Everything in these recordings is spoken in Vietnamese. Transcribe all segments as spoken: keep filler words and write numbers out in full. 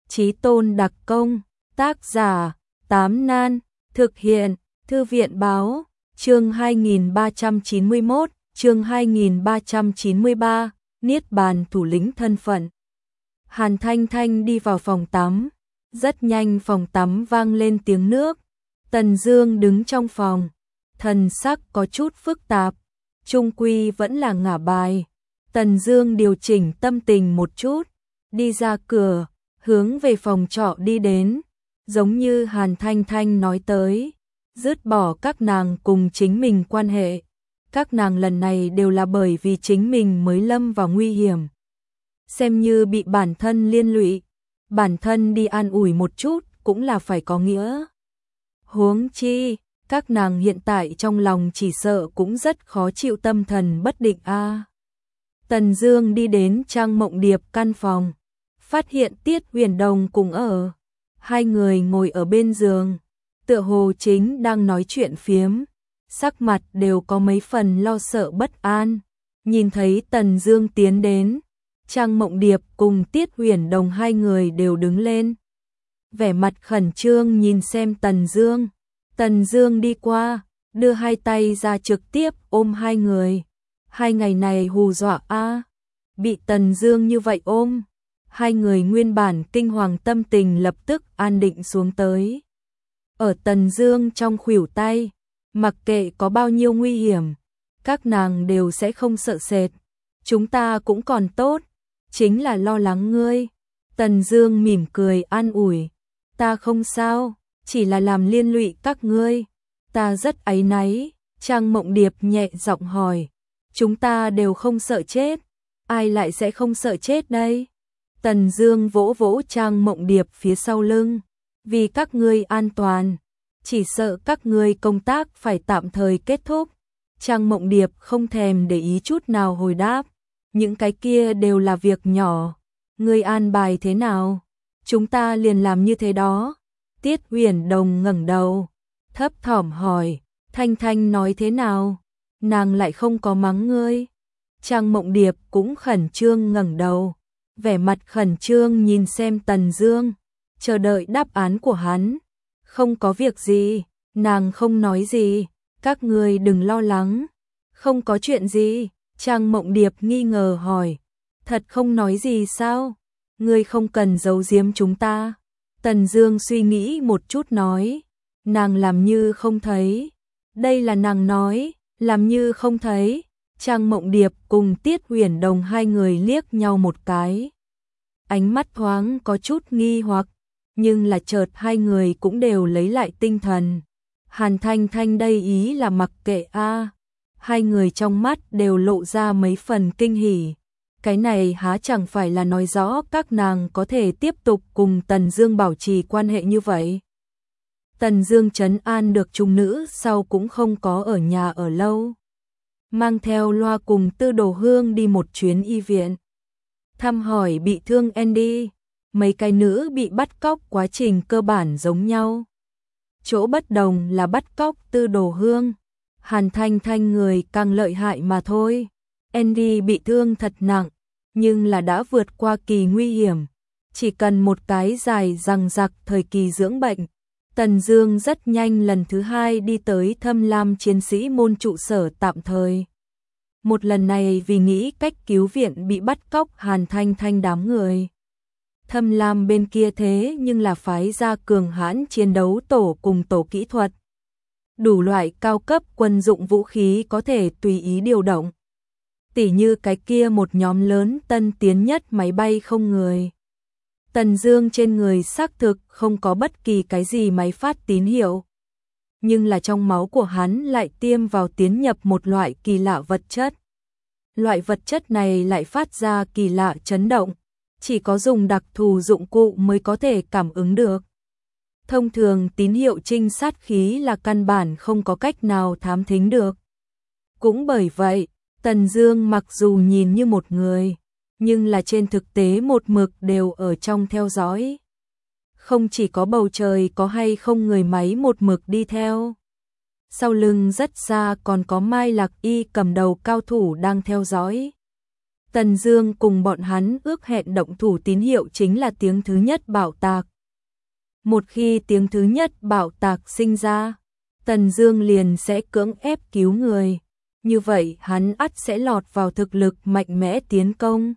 Chí tôn đặc công, tác giả, Tám Nan, thực hiện, Thư viện báo, chương hai nghìn ba trăm chín mươi mốt, chương hai nghìn ba trăm chín mươi ba, Niết bàn thủ lĩnh thân phận. Hàn Thanh Thanh đi vào phòng tắm, rất nhanh phòng tắm vang lên tiếng nước. Tần Dương đứng trong phòng, thần sắc có chút phức tạp, chung quy vẫn là ngả bài. Tần Dương điều chỉnh tâm tình một chút, đi ra cửa, hướng về phòng trọ đi đến, giống như Hàn Thanh Thanh nói tới, dứt bỏ các nàng cùng chính mình quan hệ. Các nàng lần này đều là bởi vì chính mình mới lâm vào nguy hiểm, xem như bị bản thân liên lụy, bản thân đi an ủi một chút cũng là phải có nghĩa. Huống chi, các nàng hiện tại trong lòng chỉ sợ cũng rất khó chịu, tâm thần bất định a. À. Tần Dương đi đến Trang Mộng Điệp căn phòng, phát hiện Tiết Huyền Đồng cùng ở. Hai người ngồi ở bên giường, tựa hồ chính đang nói chuyện phiếm, sắc mặt đều có mấy phần lo sợ bất an. Nhìn thấy Tần Dương tiến đến, Trang Mộng Điệp cùng Tiết Huyền Đồng hai người đều đứng lên, vẻ mặt khẩn trương nhìn xem Tần Dương. Tần Dương đi qua, đưa hai tay ra trực tiếp ôm hai người. Hai ngày này hù dọa a, à. Bị Tần Dương như vậy ôm, hai người nguyên bản kinh hoàng tâm tình lập tức an định xuống tới. Ở Tần Dương trong khuỷu tay, mặc kệ có bao nhiêu nguy hiểm, các nàng đều sẽ không sợ sệt. Chúng ta cũng còn tốt, chính là lo lắng ngươi. Tần Dương mỉm cười an ủi, ta không sao, chỉ là làm liên lụy các ngươi, ta rất áy náy. Trang Mộng Điệp nhẹ giọng hỏi, chúng ta đều không sợ chết, ai lại sẽ không sợ chết đây? Tần Dương vỗ vỗ Trang Mộng Điệp phía sau lưng, vì các ngươi an toàn, chỉ sợ các ngươi công tác phải tạm thời kết thúc. Trang Mộng Điệp không thèm để ý chút nào hồi đáp, những cái kia đều là việc nhỏ, ngươi an bài thế nào, chúng ta liền làm như thế đó. Tiết Huyền Đồng ngẩng đầu, thấp thỏm hỏi, Thanh Thanh nói thế nào, nàng lại không có mắng ngươi? Trang Mộng Điệp cũng khẩn trương ngẩng đầu, vẻ mặt khẩn trương nhìn xem Tần Dương, chờ đợi đáp án của hắn. Không có việc gì, nàng không nói gì, các ngươi đừng lo lắng. Không có chuyện gì? Trang Mộng Điệp nghi ngờ hỏi, thật không nói gì sao? Ngươi không cần giấu giếm chúng ta. Tần Dương suy nghĩ một chút nói, nàng làm như không thấy. Đây là nàng nói, làm như không thấy. Trang Mộng Điệp cùng Tiết Huyền Đồng hai người liếc nhau một cái, ánh mắt thoáng có chút nghi hoặc, nhưng là chợt hai người cũng đều lấy lại tinh thần. Hàn Thanh Thanh đây ý là mặc kệ a. À. Hai người trong mắt đều lộ ra mấy phần kinh hỉ. Cái này há chẳng phải là nói rõ các nàng có thể tiếp tục cùng Tần Dương bảo trì quan hệ như vậy. Tần Dương trấn an được chúng nữ sau cũng không có ở nhà ở lâu, mang theo loa cùng Tư Đồ Hương đi một chuyến y viện, thăm hỏi bị thương Andy. Mấy cái nữ bị bắt cóc quá trình cơ bản giống nhau, chỗ bất đồng là bắt cóc Tư Đồ Hương, Hàn Thanh Thanh người càng lợi hại mà thôi. Andy bị thương thật nặng, nhưng là đã vượt qua kỳ nguy hiểm, chỉ cần một cái dài dằng dặc thời kỳ dưỡng bệnh. Tần Dương rất nhanh lần thứ hai đi tới Thâm Lam chiến sĩ môn trụ sở tạm thời. Một lần này vì nghĩ cách cứu viện bị bắt cóc Hàn Thanh Thanh đám người. Thâm Lam bên kia thế nhưng là phái ra cường hãn chiến đấu tổ cùng tổ kỹ thuật, đủ loại cao cấp quân dụng vũ khí có thể tùy ý điều động. Tỉ như cái kia một nhóm lớn tân tiến nhất máy bay không người. Tần Dương trên người xác thực không có bất kỳ cái gì máy phát tín hiệu, nhưng là trong máu của hắn lại tiêm vào tiến nhập một loại kỳ lạ vật chất. Loại vật chất này lại phát ra kỳ lạ chấn động, chỉ có dùng đặc thù dụng cụ mới có thể cảm ứng được. Thông thường tín hiệu trinh sát khí là căn bản không có cách nào thám thính được. Cũng bởi vậy, Tần Dương mặc dù nhìn như một người, nhưng là trên thực tế một mực đều ở trong theo dõi. Không chỉ có bầu trời có hay không người máy một mực đi theo, sau lưng rất xa còn có Mai Lạc Y cầm đầu cao thủ đang theo dõi. Tần Dương cùng bọn hắn ước hẹn động thủ tín hiệu chính là tiếng thứ nhất bạo tạc. Một khi tiếng thứ nhất bạo tạc sinh ra, Tần Dương liền sẽ cưỡng ép cứu người. Như vậy hắn ắt sẽ lọt vào thực lực mạnh mẽ tiến công.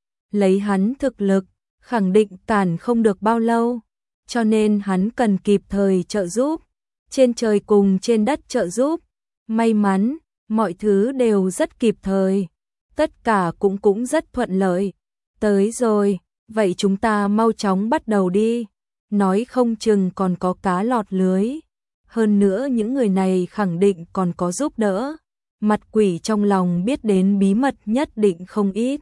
Lấy hắn thực lực, khẳng định cản không được bao lâu, cho nên hắn cần kịp thời trợ giúp. Trên trời cùng trên đất trợ giúp. May mắn, mọi thứ đều rất kịp thời. Tất cả cũng cũng rất thuận lợi. Tới rồi, vậy chúng ta mau chóng bắt đầu đi. Nói không chừng còn có cá lọt lưới. Hơn nữa những người này khẳng định còn có giúp đỡ. Mặt quỷ trong lòng biết đến bí mật nhất định không ít.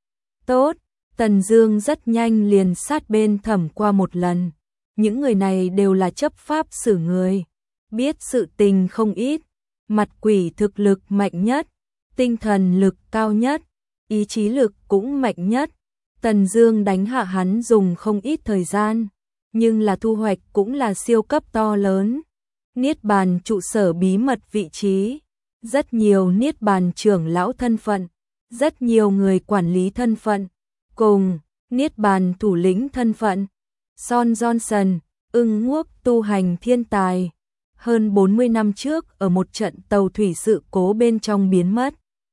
Tốt, Tần Dương rất nhanh liền sát bên thẩm qua một lần. Những người này đều là chấp pháp xử người, biết sự tình không ít. Mặt quỷ thực lực mạnh nhất, tinh thần lực cao nhất, ý chí lực cũng mạnh nhất. Tần Dương đánh hạ hắn dùng không ít thời gian, nhưng là thu hoạch cũng là siêu cấp to lớn. Niết bàn trụ sở bí mật vị trí, rất nhiều niết bàn trưởng lão thân phận, rất nhiều người quản lý thân phận, cùng niết bàn thủ lĩnh thân phận. Son Johnson, ưng ngốc tu hành thiên tài, hơn bốn mươi năm trước ở một trận tàu thủy sự cố bên trong biến mất.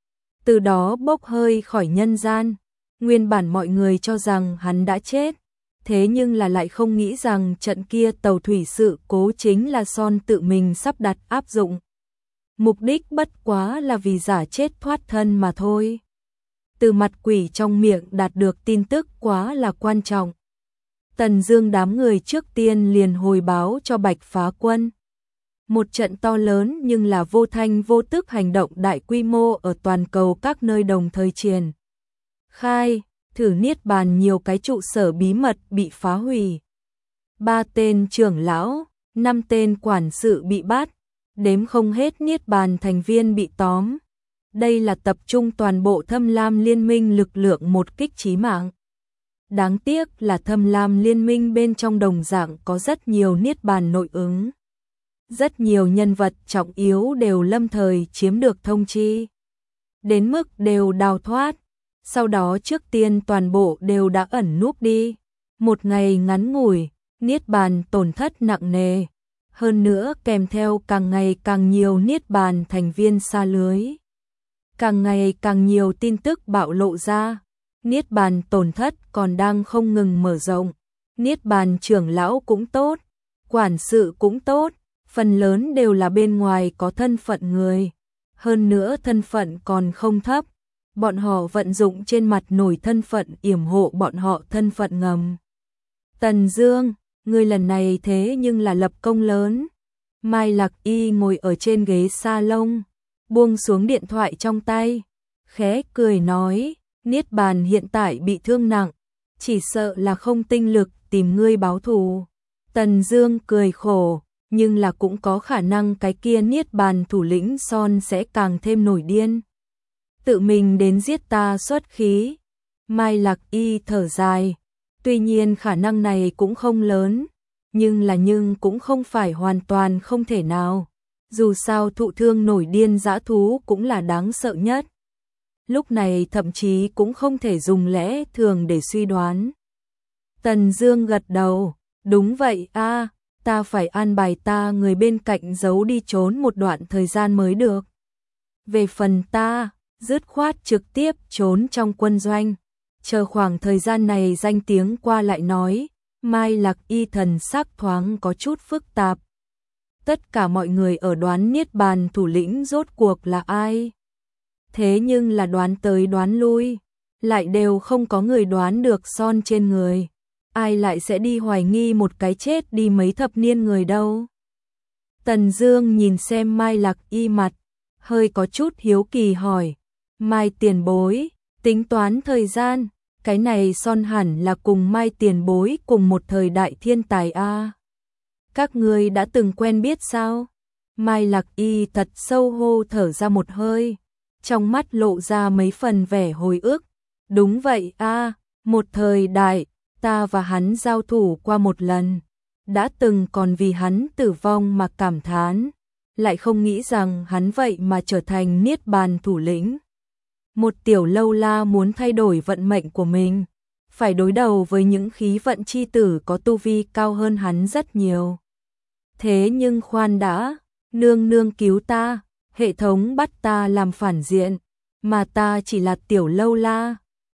Từ đó bốc hơi khỏi nhân gian, nguyên bản mọi người cho rằng hắn đã chết, thế nhưng là lại không nghĩ rằng trận kia tàu thủy sự cố chính là Son tự mình sắp đặt áp dụng. Mục đích bất quá là vì giả chết thoát thân mà thôi. Từ mặt quỷ trong miệng đạt được tin tức quá là quan trọng. Tần Dương đám người trước tiên liền hồi báo cho Bạch Phá Quân. Một trận to lớn nhưng là vô thanh vô tức hành động đại quy mô ở toàn cầu các nơi đồng thời triển khai, thử niết bàn nhiều cái trụ sở bí mật bị phá hủy. Ba tên trưởng lão, năm tên quản sự bị bắt, đếm không hết niết bàn thành viên bị tóm. Đây là tập trung toàn bộ Thâm Lam Liên minh lực lượng một kích chí mạng. Đáng tiếc là Thâm Lam Liên minh bên trong đồng dạng có rất nhiều niết bàn nội ứng. Rất nhiều nhân vật trọng yếu đều lâm thời chiếm được thông chi. Đến mức đều đào thoát. Sau đó trước tiên toàn bộ đều đã ẩn núp đi. Một ngày ngắn ngủi, niết bàn tổn thất nặng nề. Hơn nữa kèm theo càng ngày càng nhiều niết bàn thành viên xa lưới. Càng ngày càng nhiều tin tức bạo lộ ra. Niết bàn tổn thất còn đang không ngừng mở rộng. Niết bàn trưởng lão cũng tốt, quản sự cũng tốt, phần lớn đều là bên ngoài có thân phận người. Hơn nữa thân phận còn không thấp. Bọn họ vận dụng trên mặt nổi thân phận yểm hộ bọn họ thân phận ngầm. Tần Dương, ngươi lần này thế nhưng là lập công lớn. Mai Lạc Y ngồi ở trên ghế salon, buông xuống điện thoại trong tay, khẽ cười nói, niết bàn hiện tại bị thương nặng, chỉ sợ là không tinh lực tìm ngươi báo thù. Tần Dương cười khổ, nhưng là cũng có khả năng cái kia niết bàn thủ lĩnh Son sẽ càng thêm nổi điên. Tự mình đến giết ta xuất khí. Mai Lạc Y thở dài, tuy nhiên khả năng này cũng không lớn, nhưng là nhưng cũng không phải hoàn toàn không thể nào. Dù sao thụ thương nổi điên dã thú cũng là đáng sợ nhất. Lúc này thậm chí cũng không thể dùng lẽ thường để suy đoán. Tần Dương gật đầu, đúng vậy a, ta phải an bài ta người bên cạnh giấu đi trốn một đoạn thời gian mới được. Về phần ta, dứt khoát trực tiếp trốn trong quân doanh, chờ khoảng thời gian này danh tiếng qua lại nói. Mai Lạc Y thần sắc thoáng có chút phức tạp. Tất cả mọi người ở đoán niết bàn thủ lĩnh rốt cuộc là ai. Thế nhưng là đoán tới đoán lui, lại đều không có người đoán được Son trên người. Ai lại sẽ đi hoài nghi một cái chết đi mấy thập niên người đâu. Tần Dương nhìn xem Mai Lạc Y mặt, hơi có chút hiếu kỳ hỏi. Mai tiền bối, tính toán thời gian, cái này Son hẳn là cùng Mai tiền bối cùng một thời đại thiên tài a. Các ngươi đã từng quen biết sao? Mai Lạc Y thật sâu hô thở ra một hơi, trong mắt lộ ra mấy phần vẻ hồi ức. Đúng vậy a, một thời đại, ta và hắn giao thủ qua một lần, đã từng còn vì hắn tử vong mà cảm thán, lại không nghĩ rằng hắn vậy mà trở thành niết bàn thủ lĩnh. Một tiểu lâu la muốn thay đổi vận mệnh của mình, phải đối đầu với những khí vận chi tử có tu vi cao hơn hắn rất nhiều. Thế nhưng khoan đã, nương nương cứu ta, hệ thống bắt ta làm phản diện, mà ta chỉ là tiểu lâu la,